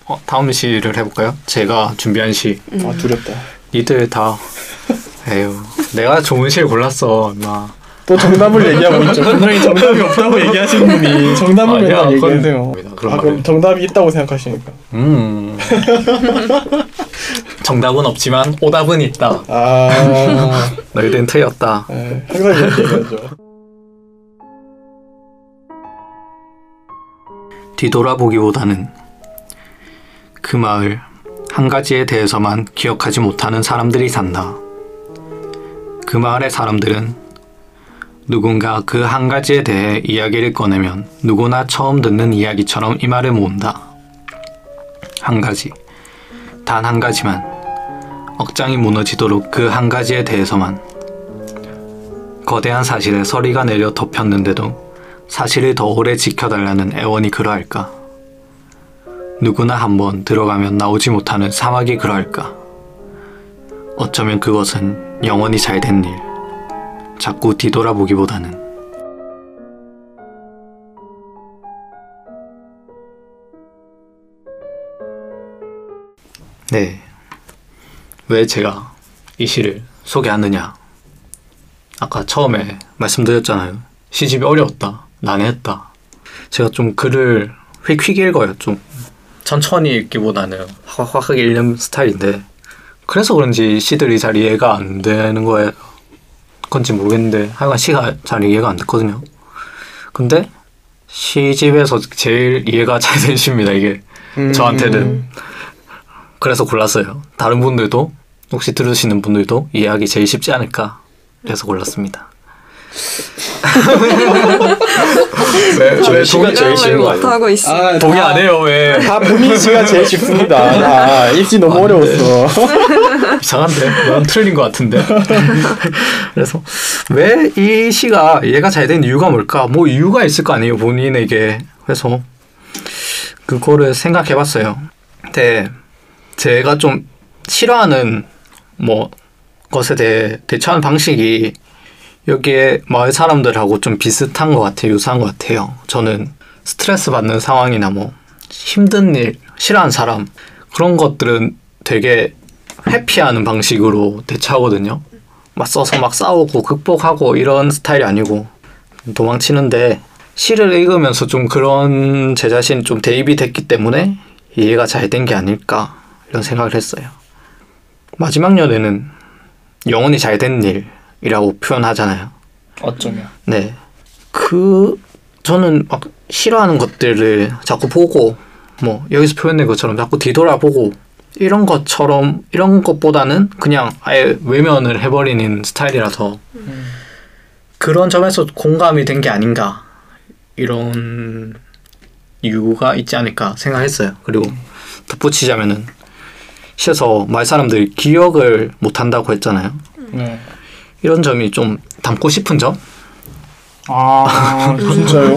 다음 시를 해볼까요? 제가 준비한 시. 아 두렵다. 니들 다 에휴 내가 좋은 시를 골랐어. 막. 또 정답을 얘기하고 있죠. 분명히 정답이 없다고 얘기하시는 분이 정답을 맨날 얘기하세요. 그럼 정답이 있다고 생각하시니까. 정답은 없지만 오답은 있다. 너희들은 틀렸다. 항상 이렇게 얘기하죠. 뒤돌아보기보다는 그 마을 한 가지에 대해서만 기억하지 못하는 사람들이 산다. 그 마을의 사람들은 누군가 그 한 가지에 대해 이야기를 꺼내면 누구나 처음 듣는 이야기처럼 이 말을 모은다. 한 가지, 단 한 가지만, 억장이 무너지도록 그 한 가지에 대해서만. 거대한 사실에 서리가 내려 덮였는데도 사실을 더 오래 지켜달라는 애원이 그러할까? 누구나 한번 들어가면 나오지 못하는 사막이 그러할까? 어쩌면 그것은 영원히 잘된 일. 자꾸 뒤돌아보기보다는. 네. 왜 제가 이 시를 소개하느냐? 아까 처음에 말씀드렸잖아요. 시집이 어려웠다. 난해했다. 제가 좀 글을 휙휙 읽어요. 좀 천천히 읽기보다는 확확 읽는 스타일인데 그래서 그런지 시들이 잘 이해가 안 되는 거예요. 건지 모르겠는데 하여간 시가 잘 이해가 안 됐거든요. 근데 시집에서 제일 이해가 잘 된 시입니다. 이게 저한테는. 그래서 골랐어요. 다른 분들도 혹시 들으시는 분들도 이해하기 제일 쉽지 않을까 그래서 골랐습니다. 왜 시가 제일 쉬운 거 아니에요? 동의 안 해요. 왜? 다 본인 시가 제일 쉽습니다. 읽기 너무 어려웠어. 이상한데? 넌 틀린 것 같은데? 그래서 왜 이 시가 이해가 잘 된 이유가 뭘까? 뭐 이유가 있을 거 아니에요, 본인에게. 그래서 그거를 생각해봤어요. 근데 제가 좀 싫어하는 것에 대해 대처하는 방식이 여기에 마을 사람들하고 좀 비슷한 것 같아요. 유사한 것 같아요. 저는 스트레스 받는 상황이나 힘든 일, 싫어하는 사람 그런 것들은 되게 회피하는 방식으로 대처하거든요. 맞서서 막 싸우고 극복하고 이런 스타일이 아니고 도망치는데 시를 읽으면서 좀 그런 제 자신이 좀 대입이 됐기 때문에 이해가 잘 된 게 아닐까 이런 생각을 했어요. 마지막 연애는 영원히 잘 된 일이라고 표현하잖아요. 어쩌면. 네. 저는 막 싫어하는 것들을 자꾸 보고 여기서 표현된 것처럼 자꾸 뒤돌아보고 이런 것보다는 그냥 아예 외면을 해버리는 스타일이라서 그런 점에서 공감이 된 게 아닌가 이런 이유가 있지 않을까 생각했어요. 그리고 덧붙이자면은 시에서 마을 사람들이 기억을 못한다고 했잖아요. 이런 점이 좀 담고 싶은 점? 아 진짜요?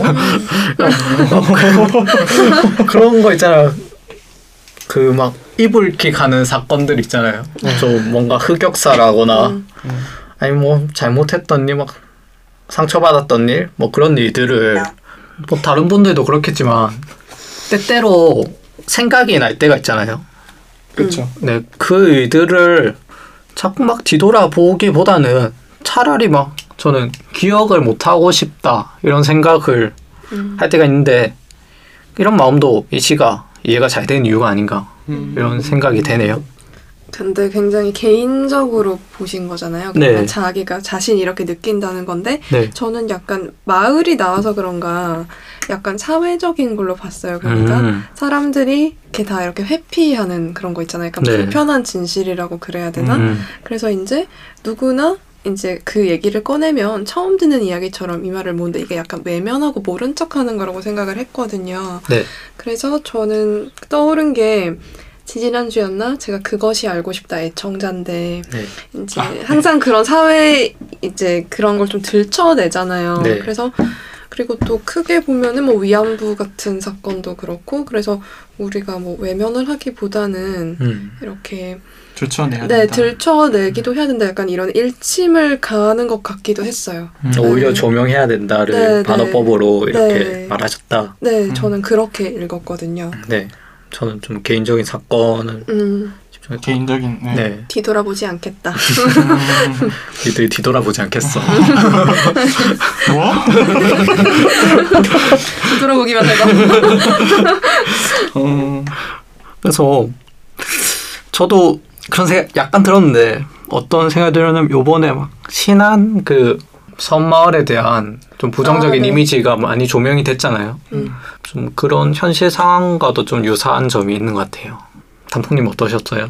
그런 거 있잖아요. 막 이불킥 하는 사건들 있잖아요. 좀 뭔가 흑역사라거나 아니 잘못했던 일, 막 상처받았던 일, 그런 일들을 다른 분들도 그렇겠지만 때때로 생각이 날 때가 있잖아요. 그렇죠. 네, 그 일들을 자꾸 막 뒤돌아보기보다는 차라리 저는 기억을 못하고 싶다 이런 생각을 할 때가 있는데 이런 마음도 이 시가 이해가 잘 되는 이유가 아닌가 이런 생각이 되네요. 근데 굉장히 개인적으로 보신 거잖아요. 그러니까 네. 자기가 자신이 이렇게 느낀다는 건데 네. 저는 약간 마을이 나와서 그런가 약간 사회적인 걸로 봤어요. 그러니까 사람들이 이렇게 다 이렇게 회피하는 그런 거 있잖아요. 약간 네. 불편한 진실이라고 그래야 되나? 그래서 이제 누구나 이제 그 얘기를 꺼내면 처음 듣는 이야기처럼 이 말을 모는데 이게 약간 외면하고 모른 척하는 거라고 생각을 했거든요. 네. 그래서 저는 떠오른 게 지지난주였나? 제가 그것이 알고 싶다 애청자인데 네. 이제 항상 그런 사회 이제 그런 걸 좀 들춰내잖아요. 네. 그래서 그리고 또 크게 보면은 위안부 같은 사건도 그렇고 그래서 우리가 외면을 하기보다는 이렇게 들춰내야 네, 된다. 들춰내기도 해야 된다. 약간 이런 일침을 가하는 것 같기도 했어요. 오히려 조명해야 된다를 네, 반어법으로 네. 이렇게 네. 말하셨다. 네, 저는 그렇게 읽었거든요. 네. 저는 좀 개인적인 사건을 개인적인 네. 뒤돌아보지 않겠다. 니들이 뒤돌아보지 않겠어. 뭐? 뒤돌아보기만 해봐. 그래서 저도 그런 생각 약간 들었는데 어떤 생각이 들었냐면 요번에 막 신안 그 섬마을에 대한 좀 부정적인 네. 이미지가 많이 조명이 됐잖아요. 좀 그런 현실 상황과도 좀 유사한 점이 있는 것 같아요. 단풍님 어떠셨어요?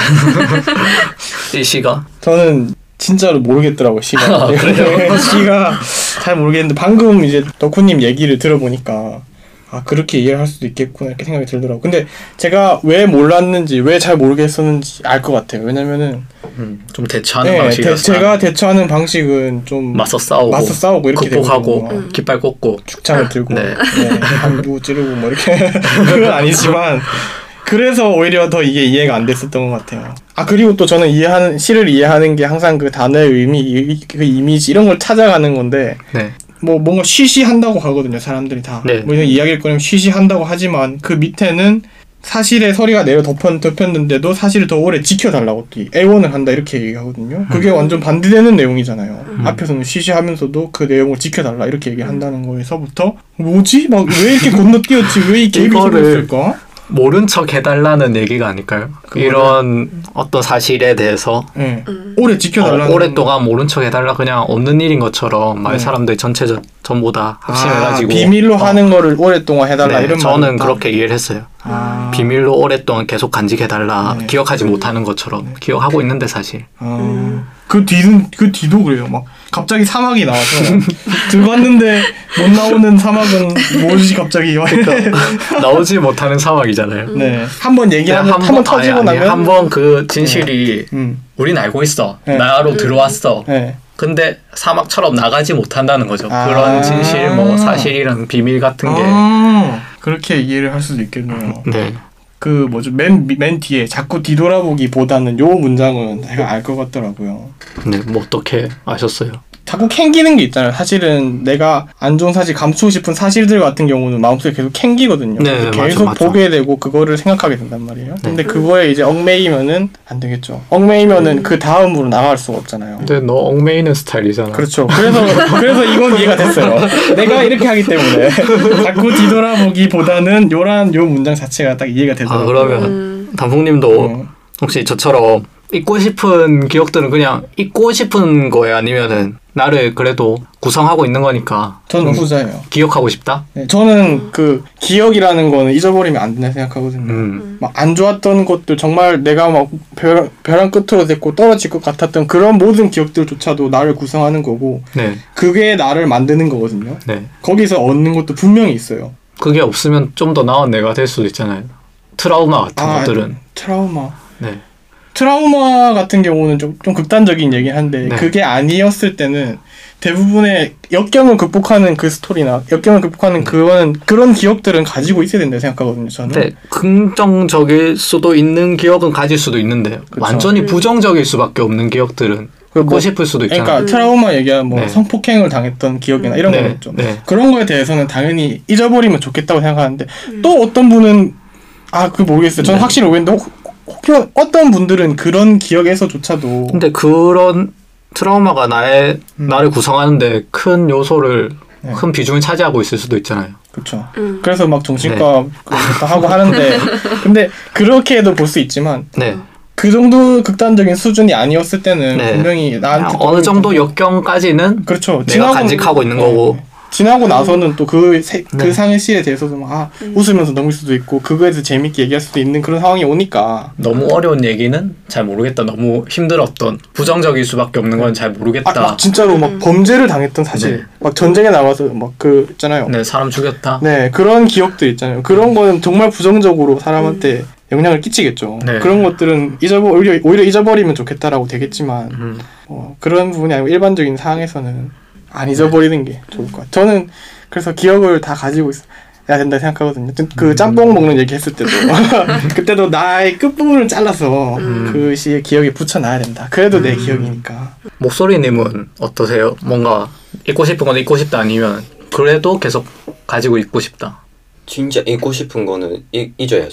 이 시가? 저는 진짜로 모르겠더라고요. 시가. 그래요? 시가 잘 모르겠는데 방금 이제 덕후님 얘기를 들어보니까 아 그렇게 이해를 할 수도 있겠구나 이렇게 생각이 들더라고요. 근데 제가 왜 몰랐는지 왜 잘 모르겠었는지 알 것 같아요. 왜냐면은 좀 대처하는 방식이 제가 대처하는 방식은 좀 맞서 싸우고 이렇게 극복하고 깃발 꽂고 죽창을 들고 네. 한부 찌르고 뭐 이렇게 그건 아니지만 그래서 오히려 더 이게 이해가 안 됐었던 것 같아요. 아 그리고 또 저는 시를 이해하는 게 항상 그 단어의 의미, 그 이미지 이런 걸 찾아가는 건데 네. 뭐 뭔가 쉬쉬한다고 하거든요. 사람들이 다. 네. 뭐 이런 이야기를 꺼내면 쉬쉬한다고 하지만 그 밑에는 사실의 서리가 내려 덮였는데도 사실을 더 오래 지켜달라고 애원을 한다 이렇게 얘기하거든요. 그게 완전 반대되는 내용이잖아요. 앞에서는 쉬쉬하면서도 그 내용을 지켜달라 이렇게 얘기한다는 거에서부터 뭐지? 막 왜 이렇게 건너뛰었지? 왜 이 계획이 생겼을까? 모른 척 해달라는 얘기가 아닐까요? 이런 어떤 사실에 대해서 네. 오래 지켜달라는 오랫동안 모른 척 해달라 그냥 없는 일인 것처럼 말 사람들이 전부 다 합심해가지고 비밀로 하는 거를 오랫동안 해달라 네, 이런 저는 말이었다. 그렇게 이해를 했어요. 비밀로 오랫동안 계속 간직해달라 네. 기억하지 못하는 것처럼 기억하고 있는데 사실 그 뒤도 그래요. 막 갑자기 사막이 나와서 들어갔는데 못 나오는 사막은 뭐지 갑자기 나오지 못하는 상황이잖아요. 네. 한번 얘기하면 한번 터지고 나면 한번 그 진실이 우린 알고 있어. 네. 나로 들어왔어. 네. 근데 사막처럼 나가지 못한다는 거죠. 그런 진실, 뭐 사실이랑 비밀 같은 게. 그렇게 이해를 할 수도 있겠네요. 네. 그 뭐죠 맨 뒤에 자꾸 뒤돌아보기보다는 요 문장은 제가 알 것 같더라고요. 네, 뭐 어떻게 아셨어요? 자꾸 캥기는 게 있잖아요. 사실은 내가 안 좋은 사실 감추고 싶은 사실들 같은 경우는 마음속에 계속 캥기거든요. 네, 계속 맞아. 보게 되고 그거를 생각하게 된단 말이에요. 네. 근데 그거에 이제 얽매이면은 안 되겠죠. 얽매이면은 그 다음으로 나갈 수가 없잖아요. 근데 너 얽매이는 스타일이잖아. 그렇죠. 그래서 이건 이해가 됐어요. 내가 이렇게 하기 때문에 자꾸 뒤돌아보기보다는 요 문장 자체가 딱 이해가 되더라고요. 그러면 단풍님도 혹시 저처럼 잊고 싶은 기억들은 그냥 잊고 싶은 거예요? 아니면은 나를 그래도 구성하고 있는 거니까 저는 후자예요. 기억하고 싶다? 네, 저는 그 기억이라는 거는 잊어버리면 안 된다 생각하거든요. 막 안 좋았던 것들 정말 내가 막 벼랑 끝으로 됐고 떨어질 것 같았던 그런 모든 기억들조차도 나를 구성하는 거고 네. 그게 나를 만드는 거거든요. 네. 거기서 얻는 것도 분명히 있어요. 그게 없으면 좀 더 나은 내가 될 수도 있잖아요. 트라우마 같은 것들은. 트라우마. 네. 트라우마 같은 경우는 좀 극단적인 얘기긴 한데 네. 그게 아니었을 때는 대부분의 역경을 극복하는 그 스토리나 역경을 극복하는 그런 기억들은 가지고 있어야 된다고 생각하거든요. 저는. 네, 긍정적일 수도 있는 기억은 가질 수도 있는데 그쵸. 완전히 부정적일 수밖에 없는 기억들은 갖고 싶을 수도 있잖아요. 그러니까 트라우마 얘기하면 뭐 네. 성폭행을 당했던 기억이나 이런 네. 거겠죠. 네. 그런 거에 대해서는 당연히 잊어버리면 좋겠다고 생각하는데 또 어떤 분은 모르겠어요. 저는 네. 확실히 모르겠는데 어떤 분들은 그런 기억에서조차도 근데 그런 트라우마가 나를 구성하는데 큰 요소를 네. 큰 비중을 차지하고 있을 수도 있잖아요. 그렇죠. 그래서 막 정신과 하고 하는데 근데 그렇게도 볼 수 있지만 네. 그 정도 극단적인 수준이 아니었을 때는 네. 분명히 나한테 어느 정도 역경까지는 그렇죠. 내가 간직하고 있는 거고. 지나고 나서는 또 그 상의 시에 대해서도 막 웃으면서 넘길 수도 있고 그거에 대해서 재밌게 얘기할 수도 있는 그런 상황이 오니까 너무 어려운 얘기는 잘 모르겠다. 너무 힘들었던 부정적일 수밖에 없는 건 잘 모르겠다. 막 진짜로 막 범죄를 당했던 사실 네. 막 전쟁에 나가서 막 그 있잖아요. 네, 사람 죽였다. 네, 그런 기억들 있잖아요. 그런 거는 정말 부정적으로 사람한테 영향을 끼치겠죠. 네. 그런 것들은 오히려 잊어버리면 좋겠다라고 되겠지만 그런 부분이 아니고 일반적인 상황에서는 안 잊어버리는 게 좋을 것 같아요. 저는 그래서 기억을 다 가지고 있어야 된다 생각하거든요. 그 짬뽕 먹는 얘기 했을 때도 그때도 나의 끝부분을 잘라서 그 시에 기억에 붙여놔야 된다. 그래도 내 기억이니까. 목소리님은 어떠세요? 뭔가 잊고 싶은 건 잊고 싶다 아니면 그래도 계속 가지고 있고 싶다? 진짜 잊고 싶은 거는 잊어야죠.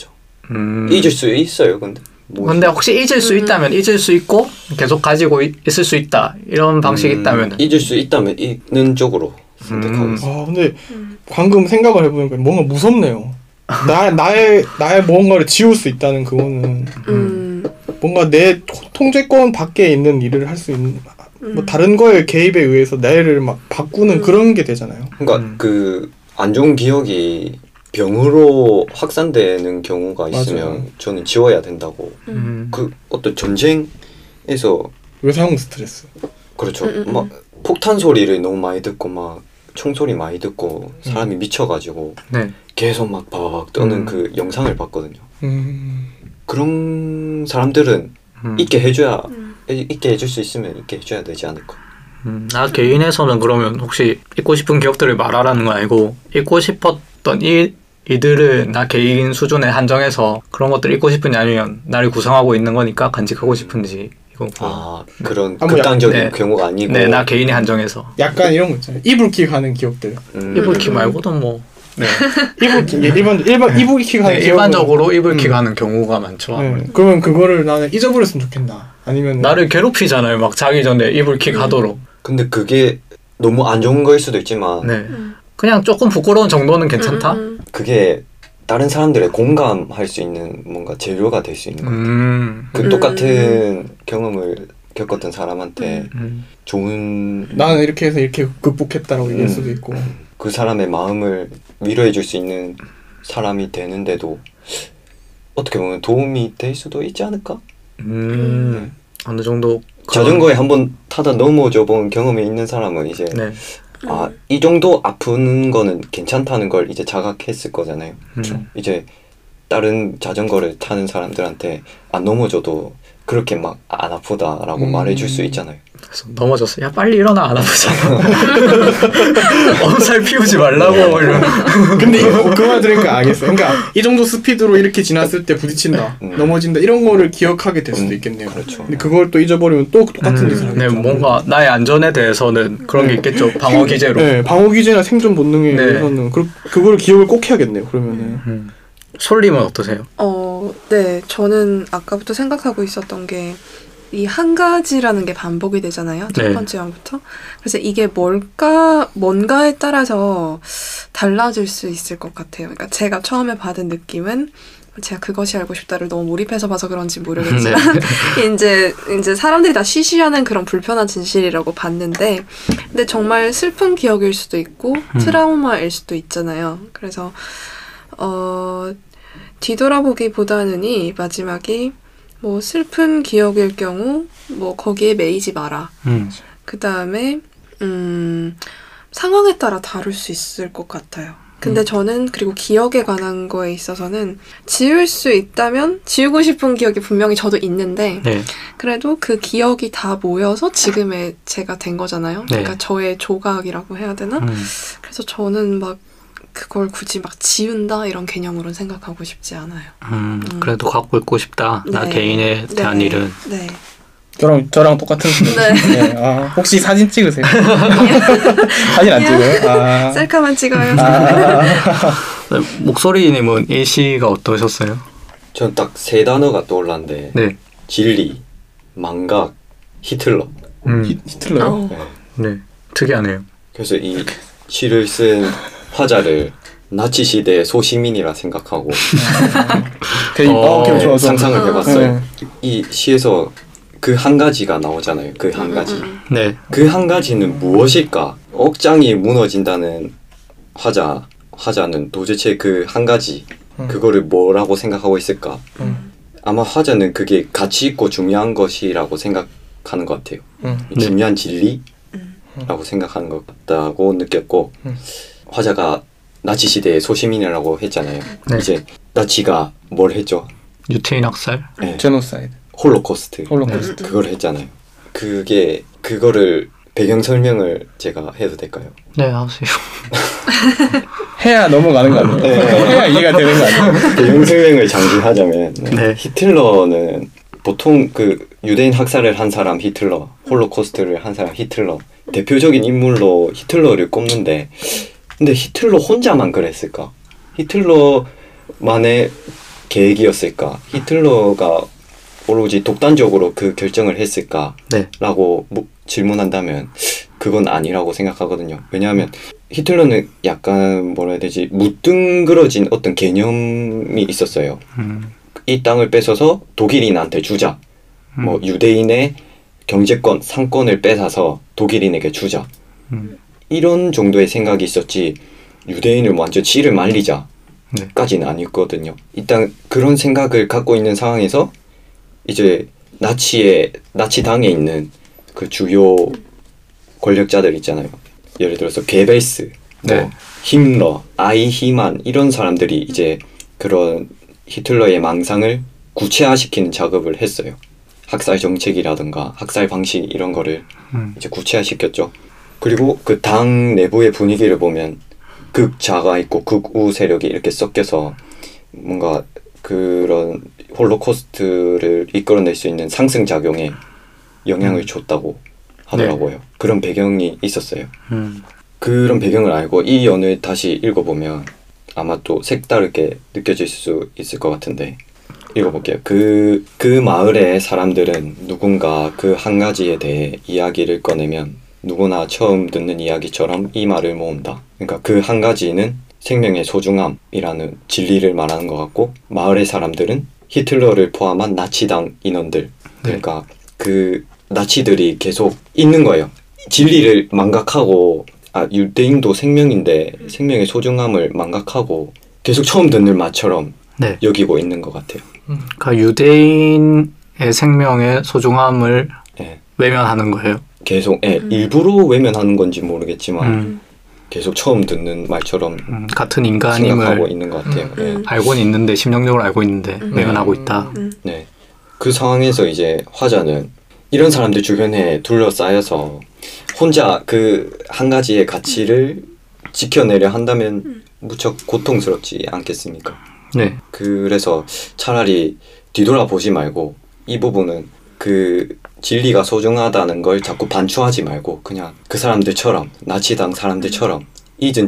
잊을 수 있어요. 근데 혹시 잊을 수 있다면 잊을 수 있고 계속 가지고 있을 수 있다 이런 방식이 있다면 잊을 수 있다면 있는 쪽으로 선택하고 있어요. 아 근데 방금 생각을 해보니까 뭔가 무섭네요. 나의 뭔가를 지울 수 있다는 그거는 뭔가 내 통제권 밖에 있는 일을 할 수 있는 뭐 다른 거에 개입에 의해서 나를 막 바꾸는 그런 게 되잖아요. 그러니까 그 안 좋은 기억이 병으로 확산되는 경우가 있으면 맞아요. 저는 지워야 된다고. 그 어떤 전쟁에서 외상후 스트레스. 그렇죠. 막 폭탄 소리를 너무 많이 듣고 막 총소리 많이 듣고 사람이 미쳐가지고 네. 계속 막 바바박 떠는 그 영상을 봤거든요. 음. 그런 사람들은 있게 해줄 수 있으면 있게 해줘야 되지 않을까. 나 개인에서는 그러면 혹시 잊고 싶은 기억들을 말하라는 건 아니고 잊고 싶었던 이들을 나 개인 수준에 한정해서 그런 것들을 잊고 싶은지 아니면 나를 구성하고 있는 거니까 간직하고 싶은지 이건 그런 뭐 극단적인 네. 경우가 아니고 네, 나 개인이 한정해서 약간 이런 거 있잖아요. 이불킥 하는 기억들. 이불킥 말고도 뭐 네. 이불킥 이불킥 하는 네, 일반적으로 이불킥 하는 경우가 많죠. 네. 그러면 그거를 나는 잊어버렸으면 좋겠나. 아니면 나를 괴롭히잖아요. 막 자기 전에 이불킥 하도록. 근데 그게 너무 안 좋은 거일 수도 있지만 네. 그냥 조금 부끄러운 정도는 괜찮다. 그게 다른 사람들의 공감할 수 있는 뭔가 재료가 될 수 있는 거예요. 그 똑같은 경험을 겪었던 사람한테 좋은 나는 이렇게 해서 이렇게 극복했다라고 얘기할 수도 있고 그 사람의 마음을 위로해 줄 수 있는 사람이 되는데도 어떻게 보면 도움이 될 수도 있지 않을까? 어느 정도 자전거에 한번 타다 넘어져 본 경험이 있는 사람은 이제 네. 이 정도 아픈 거는 괜찮다는 걸 이제 자각했을 거잖아요. 이제 다른 자전거를 타는 사람들한테 안 넘어져도 그렇게 막 안 아프다라고 말해줄 수 있잖아요. 그래서 넘어졌어. 야 빨리 일어나 안 아프잖아. 엄살 피우지 말라고 이런. 근데 그 말 들으니까 알겠어요. 그러니까 이 정도 스피드로 이렇게 지났을 때 부딪힌다, 넘어진다 이런 거를 기억하게 될 수도 있겠네요. 그렇죠. 근데 그걸 또 잊어버리면 또 똑같은 짓을 하겠죠. 네, 뭔가 나의 안전에 대해서는 그런 게 있겠죠. 방어 기제로. 네, 방어 기제나 생존 본능에 네. 의해서는 그걸 기억을 꼭 해야겠네요. 그러면은. 솔님은 어떠세요? 네, 저는 아까부터 생각하고 있었던 게 이 한 가지라는 게 반복이 되잖아요. 첫 네. 번째 항부터. 그래서 이게 뭔가에 따라서 달라질 수 있을 것 같아요. 그러니까 제가 처음에 받은 느낌은 제가 그것이 알고 싶다를 너무 몰입해서 봐서 그런지 모르겠지만 이제 사람들이 다 쉬쉬하는 그런 불편한 진실이라고 봤는데 근데 정말 슬픈 기억일 수도 있고 트라우마일 수도 있잖아요. 그래서 뒤돌아보기보다는 이 마지막이 뭐 슬픈 기억일 경우 뭐 거기에 매이지 마라. 그 다음에 상황에 따라 다를 수 있을 것 같아요. 근데 저는 그리고 기억에 관한 거에 있어서는 지울 수 있다면 지우고 싶은 기억이 분명히 저도 있는데 네. 그래도 그 기억이 다 모여서 지금의 제가 된 거잖아요. 네. 그러니까 저의 조각이라고 해야 되나? 그래서 저는 막 그걸 굳이 막 지운다 이런 개념으로는 생각하고 싶지 않아요. 그래도 갖고 있고 싶다. 나 네. 개인에 대한 네. 일은. 네. 저랑 똑같은 네. 네. 아, 혹시 사진 찍으세요? 사진 안 찍어요? 셀카만 찍어요. 목소리님은 일시가 어떠셨어요? 전 딱 세 단어가 떠올랐는데 네. 진리, 망각, 히틀러. 히틀러요? 네. 특이하네요. 그래서 이 시를 쓴 화자를 나치 시대의 소시민이라 생각하고 오케이, 좋아. 상상을 해봤어요. 이 시에서 그 한 가지가 나오잖아요. 그 한 가지. 네. 그 한 가지는 무엇일까? 억장이 무너진다는 화자는 도대체 그 한 가지 그거를 뭐라고 생각하고 있을까? 아마 화자는 그게 가치 있고 중요한 것이라고 생각하는 것 같아요. 중요한 진리라고 생각하는 것 같다고 느꼈고 화자가 나치 시대의 소시민이라고 했잖아요. 네. 이제 나치가 뭘 했죠? 유태인 학살? 네. 제노사이드. 홀로코스트. 그걸 했잖아요. 그거를 배경 설명을 제가 해도 될까요? 네, 하세요. 해야 넘어가는 거 아니에요? 해야 이해가 되는 거 아니에요? 배경 설명을 잠시 하자면 네. 히틀러는 보통 그 유대인 학살을 한 사람 히틀러, 홀로코스트를 한 사람 히틀러 대표적인 인물로 히틀러를 꼽는데 근데 히틀러 혼자만 그랬을까? 히틀러만의 계획이었을까? 히틀러가 오로지 독단적으로 그 결정을 했을까? 네. 라고 질문한다면 그건 아니라고 생각하거든요. 왜냐하면 히틀러는 약간 뭐라 해야 되지? 무등그러진 어떤 개념이 있었어요. 이 땅을 뺏어서 독일인한테 주자. 뭐 유대인의 경제권, 상권을 뺏어서 독일인에게 주자. 이런 정도의 생각이 있었지 유대인을 완전 씨를 말리자 까지는 아니었거든요. 일단 그런 생각을 갖고 있는 상황에서 이제 나치당에 있는 그 주요 권력자들 있잖아요. 예를 들어서 게벨스, 뭐 힘러, 아이히만 이런 사람들이 이제 그런 히틀러의 망상을 구체화시키는 작업을 했어요. 학살 정책이라든가 학살 방식 이런 거를 이제 구체화시켰죠. 그리고 그 당 내부의 분위기를 보면 극자가 있고 극우 세력이 이렇게 섞여서 뭔가 그런 홀로코스트를 이끌어낼 수 있는 상승작용에 영향을 줬다고 하더라고요. 그런 배경이 있었어요. 그런 배경을 알고 이 연을 다시 읽어보면 아마 또 색다르게 느껴질 수 있을 것 같은데 읽어볼게요. 그 마을의 사람들은 누군가 그 한 가지에 대해 이야기를 꺼내면 누구나 처음 듣는 이야기처럼 이 말을 모은다. 그러니까 그 한 가지는 생명의 소중함이라는 진리를 말하는 것 같고 마을의 사람들은 히틀러를 포함한 나치당 인원들 그러니까 그 나치들이 계속 있는 거예요. 진리를 망각하고 유대인도 생명인데 생명의 소중함을 망각하고 계속 처음 듣는 말처럼 여기고 있는 것 같아요. 그러니까 유대인의 생명의 소중함을 외면하는 거예요. 계속 일부러 외면하는 건지 모르겠지만 계속 처음 듣는 말처럼 같은 인간임을 생각하고 있는 것 같아요. 알고는 있는데 심령적으로 알고 있는데 외면하고 있다. 네, 그 상황에서 이제 화자는 이런 사람들 주변에 둘러싸여서 혼자 그 한 가지의 가치를 지켜내려 한다면 무척 고통스럽지 않겠습니까? 네. 그래서 차라리 뒤돌아보지 말고 이 부분은 그 진리가 소중하다는 걸 자꾸 반추하지 말고 그냥 그 사람들처럼 나치당 사람들처럼 잊은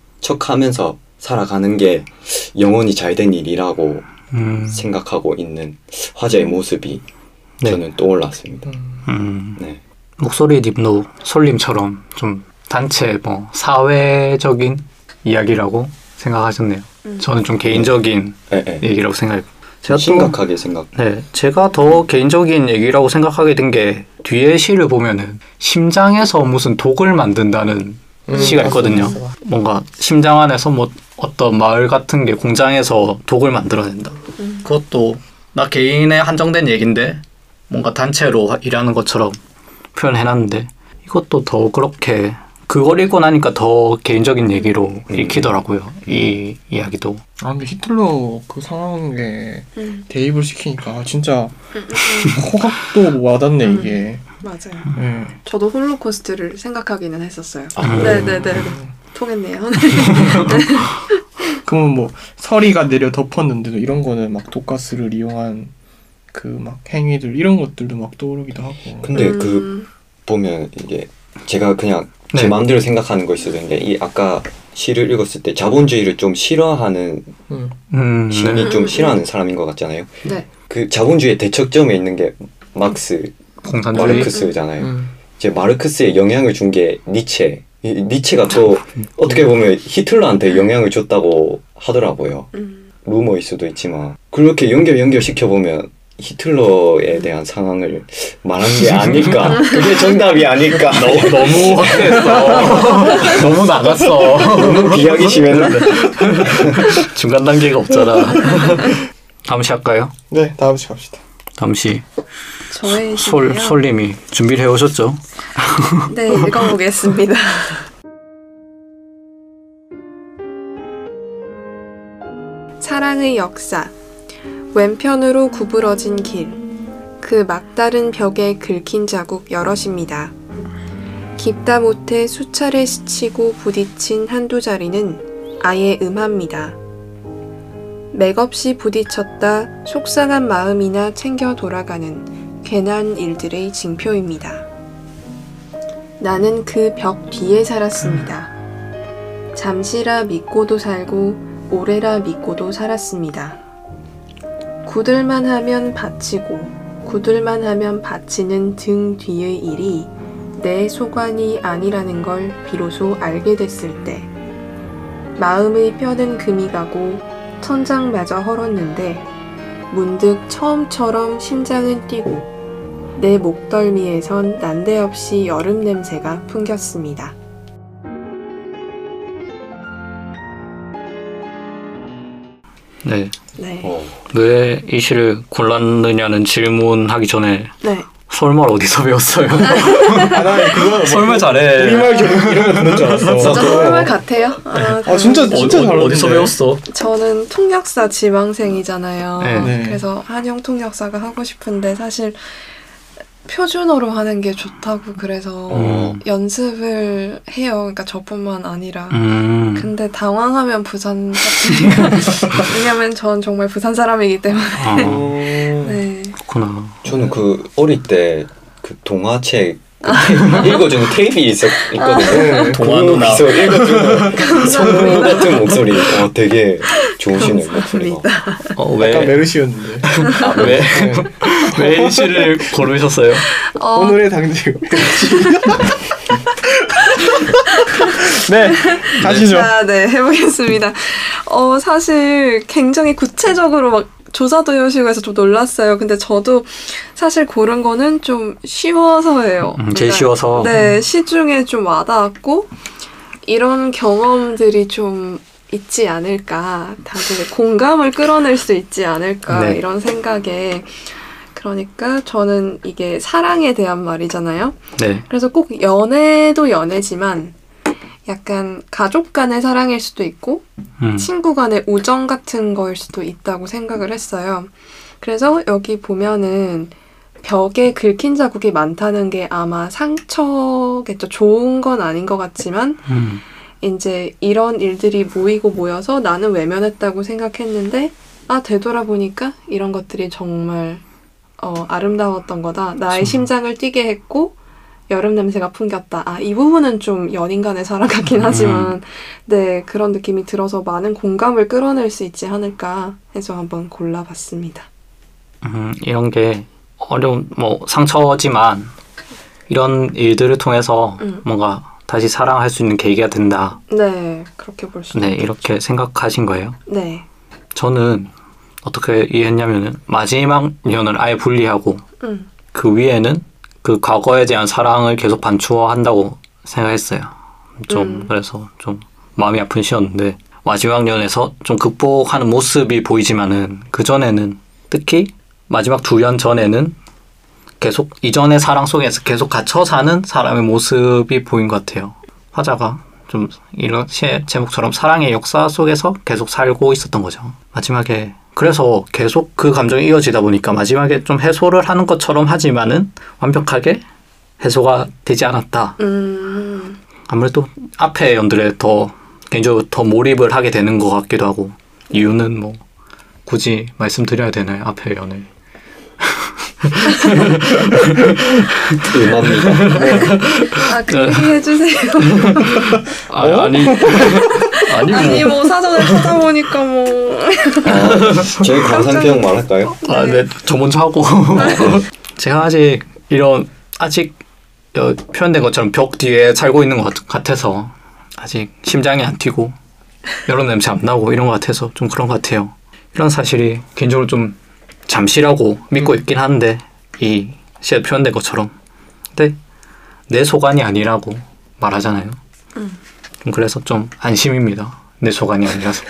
척하면서 살아가는 게 영원히 잘된 일이라고 생각하고 있는 화자의 모습이 저는 떠올랐습니다. 네. 목소리 딥노 솔님처럼 좀 단체 뭐 사회적인 이야기라고 생각하셨네요. 저는 좀 개인적인 얘기라고 생각해요. 제가 심각하게 생각. 네, 제가 더 개인적인 얘기라고 생각하게 된 게 뒤에 시를 보면은 심장에서 무슨 독을 만든다는 시가 있거든요. 뭔가 심장 안에서 뭐 어떤 마을 같은 게 공장에서 독을 만들어낸다. 그것도 나 개인의 한정된 얘기인데 뭔가 단체로 일하는 것처럼 표현해놨는데 이것도 더 그렇게 그걸 읽고 나니까 더 개인적인 얘기로 읽히더라고요. 이 이야기도. 근데 히틀러 그 상황에 대입을 시키니까 진짜 확도 와닿네 이게. 맞아요. 저도 홀로코스트를 생각하기는 했었어요. 네네네. 통했네요. 그러면 뭐 서리가 내려 덮었는데도 이런 거는 막 독가스를 이용한 그 막 행위들 이런 것들도 막 떠오르기도 하고. 근데 그 보면 이게 제가 그냥 제 마음대로 생각하는 거 있어도 있는데 이 아까 시를 읽었을 때 자본주의를 좀 싫어하는 시인이 좀 싫어하는 사람인 것 같잖아요. 네. 그 자본주의의 대척점에 있는 게 공산주의? 마르크스잖아요. 이제 마르크스에 영향을 준 게 니체가 또 어떻게 보면 히틀러한테 영향을 줬다고 하더라고요. 루머일 수도 있지만 그렇게 연결시켜 보면 히틀러에 대한 상황을 말한 게 아닐까. 그게 정답이 아닐까. 너무 확대했어. 너무 나갔어. 너무 비하기 심했는데. 중간 단계가 없잖아. 다음 시 할까요? 네, 다음 시 갑시다. 다음 시. 저의 시네요. 솔님이 준비를 해오셨죠? 네, 읽어보겠습니다. 사랑의 역사. 왼편으로 구부러진 길. 그 막다른 벽에 긁힌 자국 여럿입니다. 깊다 못해 수차례 스치고 부딪힌 한두 자리는 아예 음합니다. 맥없이 부딪혔다 속상한 마음이나 챙겨 돌아가는 괜한 일들의 징표입니다. 나는 그 벽 뒤에 살았습니다. 잠시라 믿고도 살고 오래라 믿고도 살았습니다. 굳을만 하면 바치고 굳을만 하면 바치는 등 뒤의 일이 내 소관이 아니라는 걸 비로소 알게 됐을 때 마음의 뼈는 금이 가고 천장마저 헐었는데 문득 처음처럼 심장은 뛰고 내 목덜미에선 난데없이 여름 냄새가 풍겼습니다. 네. 네. 왜 이 시를 골랐느냐는 질문하기 전에 네. 설말 어디서 배웠어요? 나 그거 설말 잘해. 우리말 교육 이런 거 듣는 줄 알았어. 진짜 설말 같아요? 진짜 잘하는데. 어디서 배웠어? 저는 통역사 지망생이잖아요. 네. 그래서 한영 통역사가 하고 싶은데 사실 표준어로 하는 게 좋다고 그래서 연습을 해요. 그러니까 저뿐만 아니라. 근데 당황하면 부산 같으니까. 왜냐면 전 정말 부산 사람이기 때문에. 네. 그렇구나. 저는 그 어릴 때 그 동화책 읽어주는 테이프 있거든요. 동화 누나. 거기서 읽어주는 성우 같은 목소리. 되게 좋으시네요, 목소리가. 약간 메르시였는데. 왜 이 시를 고르셨어요? 오늘의 당직. 네, 가시죠. 자, 네, 해보겠습니다. 사실 굉장히 구체적으로 막 조사도 해오시고 해서 좀 놀랐어요. 근데 저도 사실 고른 거는 좀 쉬워서예요. 제일 쉬워서. 네, 시중에 좀 와닿았고 이런 경험들이 좀 있지 않을까. 다들 공감을 끌어낼 수 있지 않을까. 네. 이런 생각에. 그러니까 저는 이게 사랑에 대한 말이잖아요. 네. 그래서 꼭 연애도 연애지만 약간 가족 간의 사랑일 수도 있고 친구 간의 우정 같은 거일 수도 있다고 생각을 했어요. 그래서 여기 보면은 벽에 긁힌 자국이 많다는 게 아마 상처겠죠. 좋은 건 아닌 것 같지만 이제 이런 일들이 모이고 모여서 나는 외면했다고 생각했는데 되돌아보니까 이런 것들이 정말 아름다웠던 거다. 나의 심장을 뛰게 했고 여름 냄새가 풍겼다. 이 부분은 좀 연인 간의 사랑 같긴 하지만 네, 그런 느낌이 들어서 많은 공감을 끌어낼 수 있지 않을까 해서 한번 골라봤습니다. 이런 게 어려운 상처지만 이런 일들을 통해서 뭔가 다시 사랑할 수 있는 계기가 된다. 네, 그렇게 볼 수 네, 있겠죠. 이렇게 생각하신 거예요? 네. 저는 어떻게 이해했냐면은 마지막 년을 아예 분리하고 그 위에는 그 과거에 대한 사랑을 계속 반추한다고 생각했어요. 그래서 좀 마음이 아픈 시였는데 마지막 년에서 좀 극복하는 모습이 보이지만은 그 전에는 특히 마지막 2년 전에는 계속 이전의 사랑 속에서 계속 갇혀 사는 사람의 모습이 보인 것 같아요. 화자가 좀 이런 시의 제목처럼 사랑의 역사 속에서 계속 살고 있었던 거죠. 마지막에 그래서 계속 그 감정이 이어지다 보니까 마지막에 좀 해소를 하는 것처럼 하지만은 완벽하게 해소가 되지 않았다. 아무래도 앞에 연들에 더 개인적으로 더 몰입을 하게 되는 것 같기도 하고 이유는 굳이 말씀드려야 되나요? 앞에 연애. 음악입니다. 그 얘기 해주세요. 아니 사전에 찾아보니까 저희 관상평 말할까요? 네, 저 먼저 하고. 제가 아직 표현된 것처럼 벽 뒤에 살고 있는 것 같아서 아직 심장이 안 뛰고 여름 냄새 안 나고 이런 것 같아서 좀 그런 것 같아요. 이런 사실이 개인적으로 좀 잠시라고 믿고 있긴 한데 이 시에 표현된 것처럼 근데 내 소관이 아니라고 말하잖아요. 그래서 좀 안심입니다. 내 소관이 아니라서.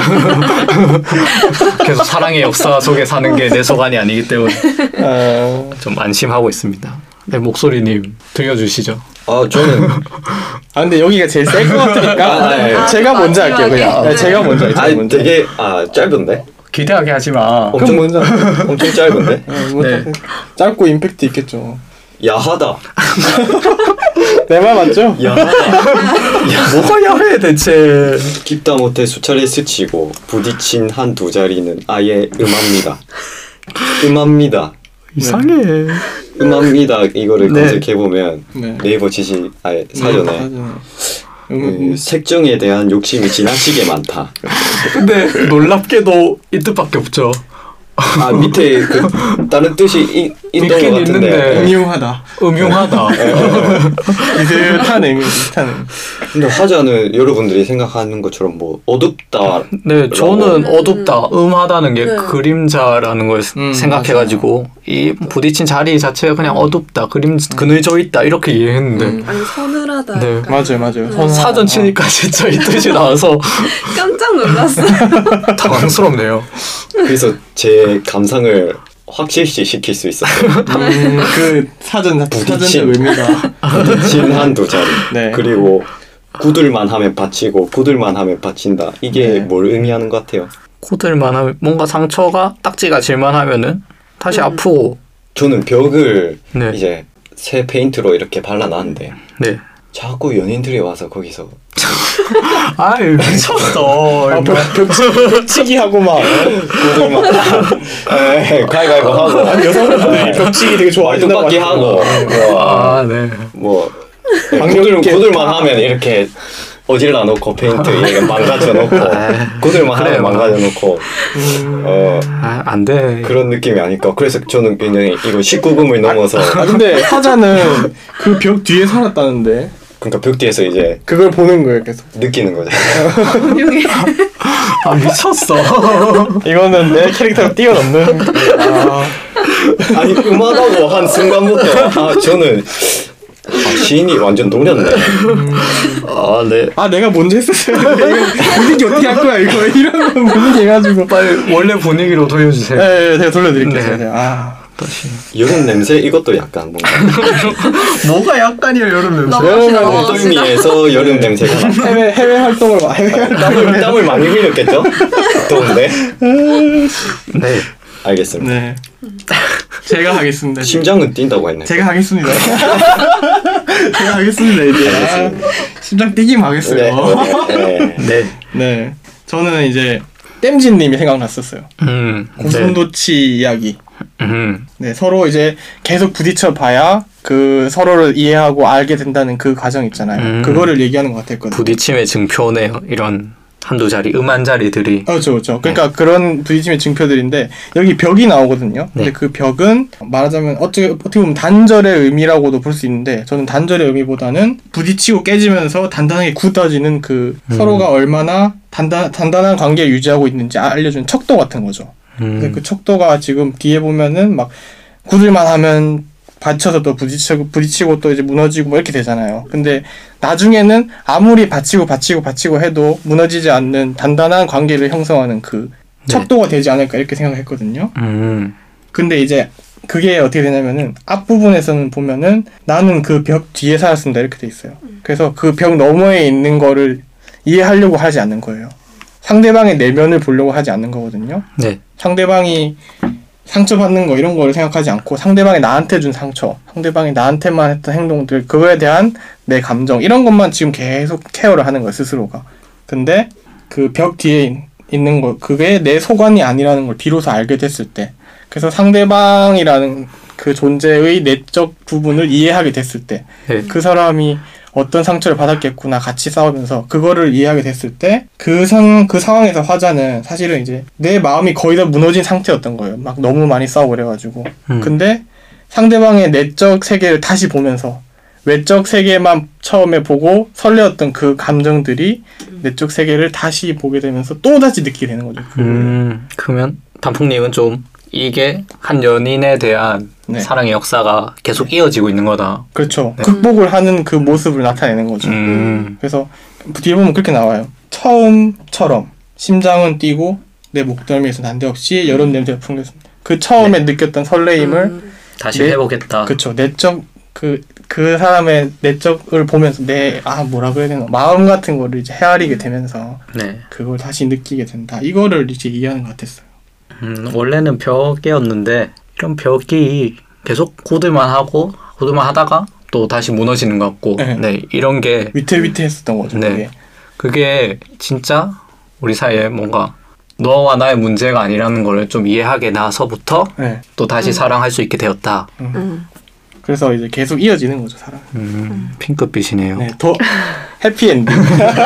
계속 사랑의 역사 속에 사는 게 내 소관이 아니기 때문에 좀 안심하고 있습니다. 네, 목소리님 들려주시죠. 저는 근데 여기가 제일 셀 것 같으니까 제가 먼저 할게요. 그냥 네. 제가 먼저 할게요. 되게 지짧은데? 기대하게 하지 마. 그럼 먼저. 엄청 짧은데? 네. 짧고 임팩트 있겠죠. 야하다. 내 말 맞죠? 야하다. 뭐가 야해 대체. 깊다 못해 수차례 스치고 부딪힌 한두 자리는 아예 음합니다. 이상해. 음합니다. 이거를 네. 검색해보면 네이버 지식 사전에 색정에 대한 욕심이 지나치게 많다. 근데 놀랍게도 이 뜻밖에 없죠. 아 밑에 그 다른 뜻이 있던 것 있긴 같은데. 있는데. 음흉하다. 음흉하다. 비슷한 의미, 비슷한 의미. 근데 화자는 여러분들이 생각하는 것처럼 뭐 어둡다. 네, 저는 어둡다, 음하다는 게 네. 그림자라는 걸 생각해가지고 이 부딪힌 자리 자체가 그냥 어둡다, 그늘져 있다 이렇게 이해했는데 아니 서늘하다. 네. 약간. 맞아요. 사전 치니까 진짜 이 뜻이 나와서 깜짝 놀랐어요. 당황스럽네요. 그래서 제 감상을 확실시 시킬 수 있었어요. 그 사전의 의미가. 부딪힌 한두 자리. 네. 그리고 굳을만 하면 받치고 굳을만 하면 받친다. 이게 네. 뭘 의미하는 것 같아요? 굳을만 하면 뭔가 상처가 딱지가 질만 하면은 다시 아프고. 저는 벽을 네. 이제 새 페인트로 이렇게 발라놨는데 네. 자꾸 연인들이 와서 거기서 아유 미쳤어. 벽치기 하고 막. 굳을만 가위바위보 하고 여성분들이 벽치기 되게 좋아하신다고 말뚝박기 하고 아 네. 뭐 강력 있게 굳을만 하면 이렇게 어질러 놓고 페인트 이렇게 망가져 놓고 굳을만 하면 그래요. 망가져 놓고 안 돼. 그런 느낌이 아닐까. 그래서 저는 굉장히 이거 19금을 넘어서 근데 화자는 그 벽 뒤에 살았다는데 그러니까 벽 뒤에서 이제 그걸 보는 거예요 계속. 느끼는 거죠. 아 미쳤어. 이거는 내 캐릭터를 뛰어넘는. 아니 음악하고 한 순간부터 저는 시인이 완전 노렸네. 네. 내가 먼저 했었어요. 분위기 어떻게 할 거야 이거 이런 분위기 해가지고. 빨리 원래 분위기로 돌려주세요. 네, 제가 돌려드릴게요. 네. 다시. 여름 냄새 이것도 약간 뭔가 뭐가 약간이야 여름 냄새. 넘어갑시다. 엉덩이에서 여름 냄새가 나. 해외 활동을 땀을 많이 흘렸겠죠? 더운데. 네. 알겠습니다. 네. 제가 하겠습니다. 심장은 뛴다고 했네. 제가 하겠습니다. 제가 하겠습니다 이제. 심장 뛰기만 하겠어요. 네. 네. 저는 이제 땜진님이 생각났었어요. 고슴도치 이야기. 네, 서로 이제 계속 부딪혀 봐야 그 서로를 이해하고 알게 된다는 그 과정 있잖아요. 그거를 얘기하는 것 같았거든요. 부딪힘의 증표네요. 이런 한두 자리, 음한 자리들이. 그렇죠. 그러니까 그런 부딪힘의 증표들인데 여기 벽이 나오거든요. 근데 네. 그 벽은 말하자면 어떻게 보면 단절의 의미라고도 볼 수 있는데 저는 단절의 의미보다는 부딪히고 깨지면서 단단하게 굳어지는 그 서로가 얼마나 단단한 관계를 유지하고 있는지 알려주는 척도 같은 거죠. 근데 그 척도가 지금 뒤에 보면은 막 굳을만 하면 받쳐서 또 부딪히고 또 이제 무너지고 뭐 이렇게 되잖아요. 근데 나중에는 아무리 받치고 해도 무너지지 않는 단단한 관계를 형성하는 그 척도가 되지 않을까 이렇게 생각했거든요. 근데 이제 그게 어떻게 되냐면은 앞부분에서는 보면은 나는 그 벽 뒤에 살았습니다 이렇게 돼 있어요. 그래서 그 벽 너머에 있는 거를 이해하려고 하지 않는 거예요. 상대방의 내면을 보려고 하지 않는 거거든요. 네. 상대방이 상처받는 거 이런 거를 생각하지 않고 상대방이 나한테 준 상처, 상대방이 나한테만 했던 행동들, 그거에 대한 내 감정 이런 것만 지금 계속 케어를 하는 거예요, 스스로가. 근데 그 벽 뒤에 있는 거, 그게 내 소관이 아니라는 걸 비로소 알게 됐을 때, 그래서 상대방이라는 그 존재의 내적 부분을 이해하게 됐을 때, 네. 그 사람이 어떤 상처를 받았겠구나 같이 싸우면서 그거를 이해하게 됐을 때 그 상황에서 화자는 사실은 이제 내 마음이 거의 다 무너진 상태였던 거예요. 막 너무 많이 싸우고 그래가지고. 근데 상대방의 내적 세계를 다시 보면서 외적 세계만 처음에 보고 설레었던 그 감정들이 내적 세계를 다시 보게 되면서 또다시 느끼게 되는 거죠. 그러면 단풍님은 좀 이게 한 연인에 대한 네. 사랑의 사랑의 역사가 계속 이어지고 있는 거다. 그렇죠. 네. 극복을 하는 그 모습을 나타내는 거죠. 그래서 뒤에 보면 그렇게 나와요. 처음처럼 심장은 뛰고 내 목덜미에서 난데없이 여름 냄새가 풍겼습니다. 그 처음에 느꼈던 설레임을 다시 해보겠다. 그렇죠. 내적 그 사람의 내적을 보면서 뭐라 그래야 되나 마음 같은 거를 이제 헤아리게 되면서 네. 그걸 다시 느끼게 된다. 이거를 이제 이해하는 것 같았어요. 원래는 벽이었는데 이런 벽이 계속 굳을만 하다가 또 다시 무너지는 것 같고, 네. 이런 게 위태위태했었던 거죠. 네. 그게 진짜 우리 사이에 뭔가 너와 나의 문제가 아니라는 걸 좀 이해하게 나서부터 네. 또 다시 사랑할 수 있게 되었다. 그래서 이제 계속 이어지는 거죠, 사람. 핑크빛이네요. 네, 더 해피엔딩.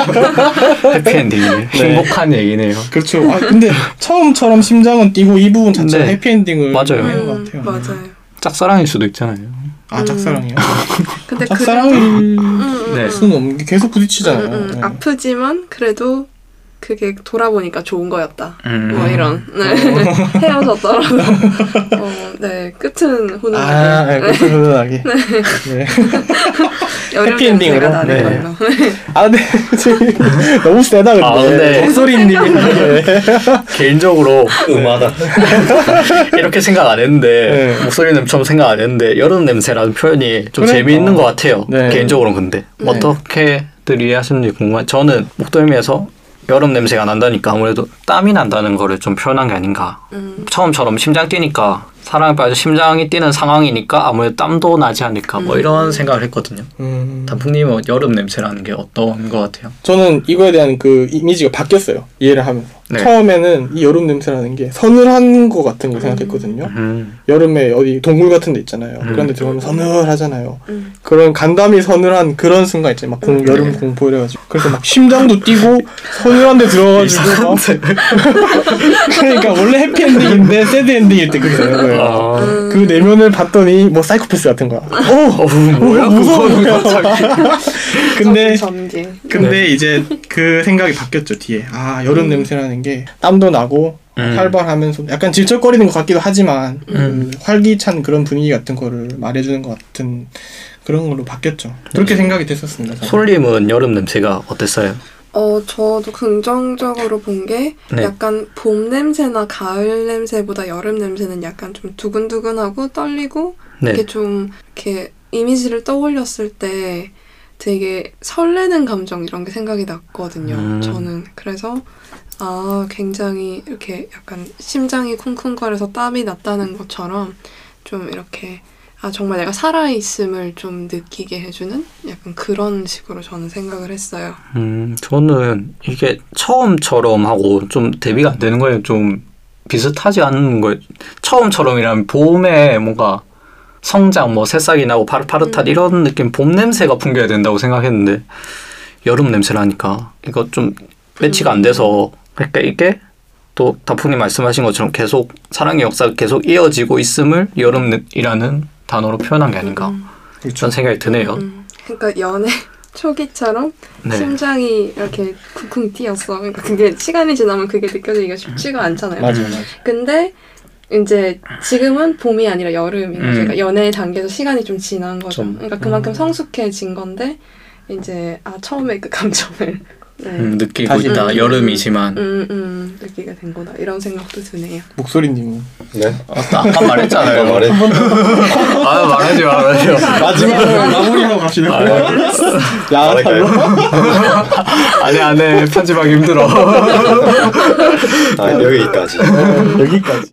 해피엔딩이네요. 행복한 얘기네요. 그렇죠. 아, 근데 처음처럼 심장은 뛰고 이 부분 자체가 네. 해피엔딩을 맞아요. 하는 것 같아요. 맞아요. 짝사랑일 수도 있잖아요. 아, 짝사랑이요? 근데 짝사랑일 네. 수는 없는 게 계속 부딪히잖아요. 네. 아프지만 그래도 그게 돌아보니까 좋은 거였다. 뭐 음. 이런. 네. 헤어졌더라도 네, 끝은 훈훈하게. 아, 네, 끝은 훈훈하게. 네. 여름 해피엔딩으로? 냄새가 나는 네. 걸로. 아, 근데 지금 너무 세다 근데. 아, 근데 목소리님이 하는 게. 개인적으로 음하다. 이렇게 생각 안 했는데 네. 목소리는 좀 생각 안 했는데 여름 냄새라는 표현이 좀 그러니까. 재미있는 것 같아요. 네. 개인적으로는 근데 네. 어떻게들 이해하시는지 궁금한. 저는 목덜미에서 여름 냄새가 난다니까 아무래도 땀이 난다는 거를 좀 표현한 게 아닌가. 처음처럼 심장 뛰니까 사랑에 빠져 심장이 뛰는 상황이니까 아무래도 땀도 나지 않을까 뭐 이런 생각을 했거든요. 단풍님은 여름 냄새라는 게 어떤 것 같아요? 저는 이거에 대한 그 이미지가 바뀌었어요. 이해를 하면서. 네. 처음에는 이 여름 냄새라는 게 서늘한 거 같은 거 생각했거든요. 여름에 어디 동굴 같은 데 있잖아요. 그런 데 들어가면 서늘하잖아요. 그런 간담이 서늘한 그런 순간 있잖아요. 막 여름 공포 이래가지고. 그래서 막 심장도 뛰고 서늘한 데 들어가가지고 막 그러니까 원래 해피엔딩인데 새드엔딩일 때 그렇게 되는 거예요. 그 내면을 봤더니 뭐 사이코패스 같은 거야. 뭐야 무서운 그거 거야. 근데 전개. 근데 이제 그 생각이 바뀌었죠 뒤에. 아 여름 냄새라는 게 땀도 나고 활발하면서 약간 질척거리는 것 같기도 하지만 그 활기찬 그런 분위기 같은 거를 말해주는 것 같은 그런 걸로 바뀌었죠. 그렇게 생각이 됐었습니다. 저는. 솔님은 여름 냄새가 어땠어요? 저도 긍정적으로 본 게 네. 약간 봄 냄새나 가을 냄새보다 여름 냄새는 약간 좀 두근두근하고 떨리고 네. 이렇게 좀 이렇게 이미지를 떠올렸을 때 되게 설레는 감정 이런 게 생각이 났거든요. 저는 그래서 굉장히 이렇게 약간 심장이 쿵쿵거려서 땀이 났다는 것처럼 좀 이렇게 정말 내가 살아있음을 좀 느끼게 해주는 약간 그런 식으로 저는 생각을 했어요. 저는 이게 처음처럼 하고 좀 대비가 안 되는 거예요. 좀 비슷하지 않은 거예요. 처음처럼이라면 봄에 뭔가 성장, 뭐 새싹이 나고 파릇파릇한 이런 느낌, 봄 냄새가 풍겨야 된다고 생각했는데 여름 냄새라니까 이거 좀 매치가 안 돼서 그러니까 이게 또 단풍님 말씀하신 것처럼 계속 사랑의 역사가 계속 이어지고 있음을 여름이라는 단어로 표현한 게 아닌가 그런 생각이 드네요. 그러니까 연애 초기처럼 네. 심장이 이렇게 쿵쿵 뛰었어. 그러니까 그게 시간이 지나면 그게 느껴지기가 쉽지가 않잖아요. 맞아요. 근데 이제 지금은 봄이 아니라 여름인 거죠. 그러니까 연애 단계에서 시간이 좀 지난 거죠. 그러니까 그만큼 성숙해진 건데 이제 처음에 그 감정을 느끼고 다시 있다. 여름이지만 느끼게 된 거다. 이런 생각도 드네요. 목소리님은 네. 아까 말했잖아요. 말해. 말하지 말아요. 마지막으로 마무리하고 갑시다. 야하다고? 아니 안 해. 편집하기 힘들어. 여기까지. 여기까지.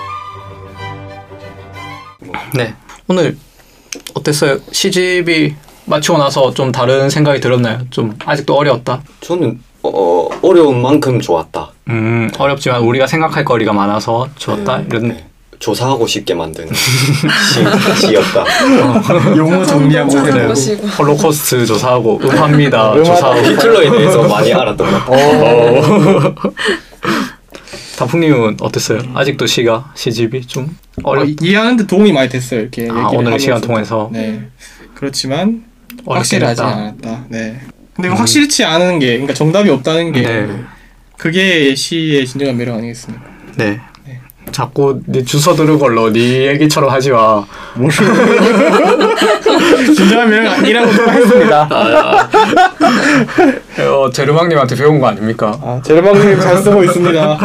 네. 오늘 어땠어요? 시집이 마치고 나서 좀 다른 생각이 들었나요? 좀 아직도 어려웠다? 저는 어려운 만큼 좋았다. 어렵지만 우리가 생각할 거리가 많아서 좋았다? 이런. 네. 조사하고 싶게 만드는 시였다. 용어 정리하고 찾아보고 그래요. 싶고. 홀로코스트 조사하고 음합니다 조사하고. 히틀러에 대해서 많이 알았던 것 같아요. 단풍님은 어땠어요? 아직도 시집이 좀 이해하는데 도움이 많이 됐어요. 이렇게 얘기를 오늘 하면서. 시간 통해서. 네. 그렇지만 어렵긴 확실하지 했다. 않았다. 네. 근데 확실치 않은 게, 그러니까 정답이 없다는 게 네. 그게 시의 진정한 매력 아니겠습니까? 네. 자꾸 네 주워 들은 걸로 네 얘기처럼 하지 마. 진정한 매력 아니라고 생각했습니다. 제르망님한테 배운 거 아닙니까? 제르망님 잘 쓰고 있습니다.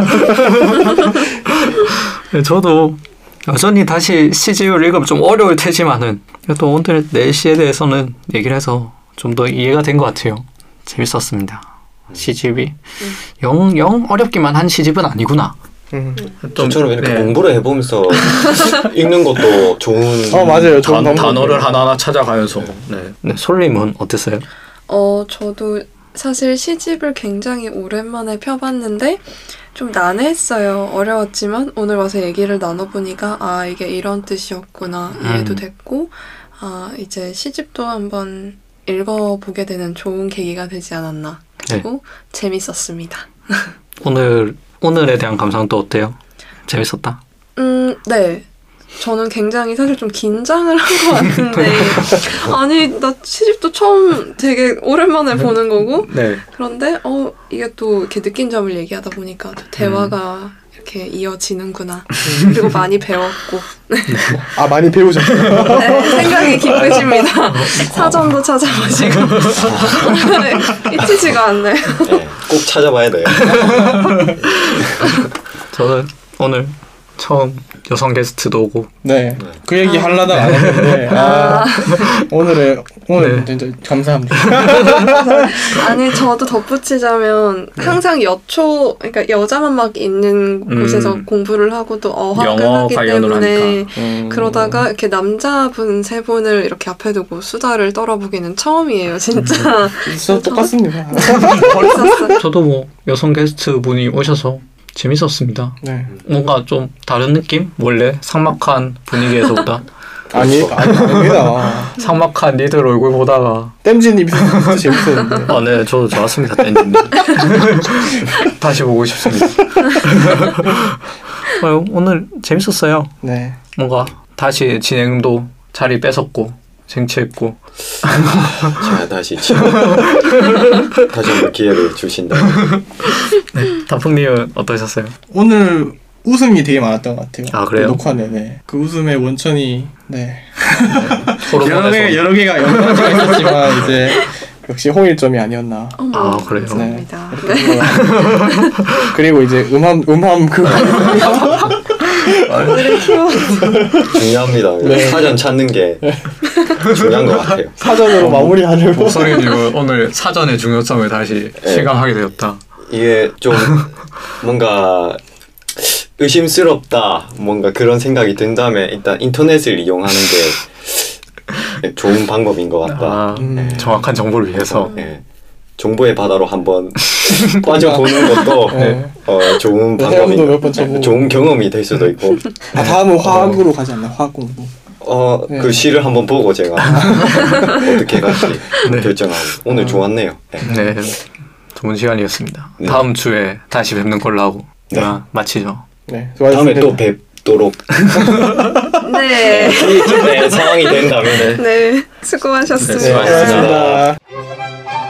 네, 저도 여전히 다시 시집을 읽으면 좀 어려울 테지만은 또 오늘 4시에 대해서는 얘기를 해서 좀 더 이해가 된 것 같아요. 재밌었습니다. 시집이 영 어렵기만 한 시집은 아니구나. 좀처럼 이렇게 네. 공부를 해보면서 읽는 것도 좋은. 맞아요. 좋은 방법이에요. 단어를 하나하나 찾아가면서. 네. 솔님은 어땠어요? 저도 사실 시집을 굉장히 오랜만에 펴봤는데 좀 난해했어요. 어려웠지만 오늘 와서 얘기를 나눠보니까 이게 이런 뜻이었구나 이해도 됐고 이제 시집도 한번 읽어보게 되는 좋은 계기가 되지 않았나. 그리고 재밌었습니다. 오늘에 대한 감상도 어때요? 재밌었다? 네. 저는 굉장히 사실 좀 긴장을 한 것 같은데 아니 나 시집도 처음 되게 오랜만에 보는 거고 네. 그런데 이게 또 이렇게 느낀 점을 얘기하다 보니까 또 대화가 이렇게 이어지는구나. 그리고 많이 배웠고 많이 배우셨어요? 네, 생각이 깊으십니다. 사전도 찾아보시고 네, 잊히지가 않네요. 네, 꼭 찾아봐야 돼요. 저는 오늘 처음 여성 게스트도 오고 네. 그 얘기 하려다가 안 했는데 오늘 네. 진짜 감사합니다. 아니 저도 덧붙이자면 항상 그러니까 여자만 막 있는 곳에서 공부를 하고 또 어학을 영어 하기 관련으로 때문에 하니까. 그러다가 이렇게 남자분 세 분을 이렇게 앞에 두고 수다를 떨어보기는 처음이에요. 진짜. 진짜 똑같습니다. 멋있었어요. 저도 뭐 여성 게스트 분이 오셔서 재밌었습니다. 네. 뭔가 좀 다른 느낌? 원래 삭막한 분위기에서보다 아닙니다. 삭막한 니들 얼굴 보다가 땜진님 진짜 재밌었는데. 네, 저도 좋았습니다. 댄디님. 다시 보고 싶습니다. 오늘 재밌었어요. 네. 뭔가 다시 진행도 자리 뺏었고 쟁취했고 제가 다시 한번 기회를 주신다. 네, 단풍님은 어떠셨어요? 오늘 웃음이 되게 많았던 것 같아요. 아, 그래요? 녹화 내내. 그 웃음의 원천이 서로 보내서. 여러 개가 있었지만 이제 역시 홍일점이 아니었나. 아, 그래요? 감사합니다. 네. 그리고 이제 음함 그거 중요합니다. 네. 사전 찾는 게 중요한 것 같아요. 사전으로 마무리하려고. 목소리님은 오늘 사전의 중요성을 다시 실감하게 되었다. 이게 좀 뭔가 의심스럽다 뭔가 그런 생각이 든 다음에 일단 인터넷을 이용하는 게 좋은 방법인 것 같다. 정확한 정보를 위해서. 네. 정보의 바다로 한번 빠져보는 것도 좋은 해양도 몇 방법인 번 쳐보고. 좋은 경험이 될 수도 있고. 다음은 화학으로 가지 않나? 화학 공부. 그 시를 한번 보고 제가 어떻게 갈지 네. 결정하고 오늘 좋았네요. 네, 좋은 시간이었습니다. 네. 다음 주에 다시 뵙는 걸로 하고 네. 마치죠. 네. 다음에 수고하셨습니다. 또 뵙도록 네. 네, 상황이 된다면 네. 수고하셨습니다. 네, 수고하셨습니다. 수고하셨습니다.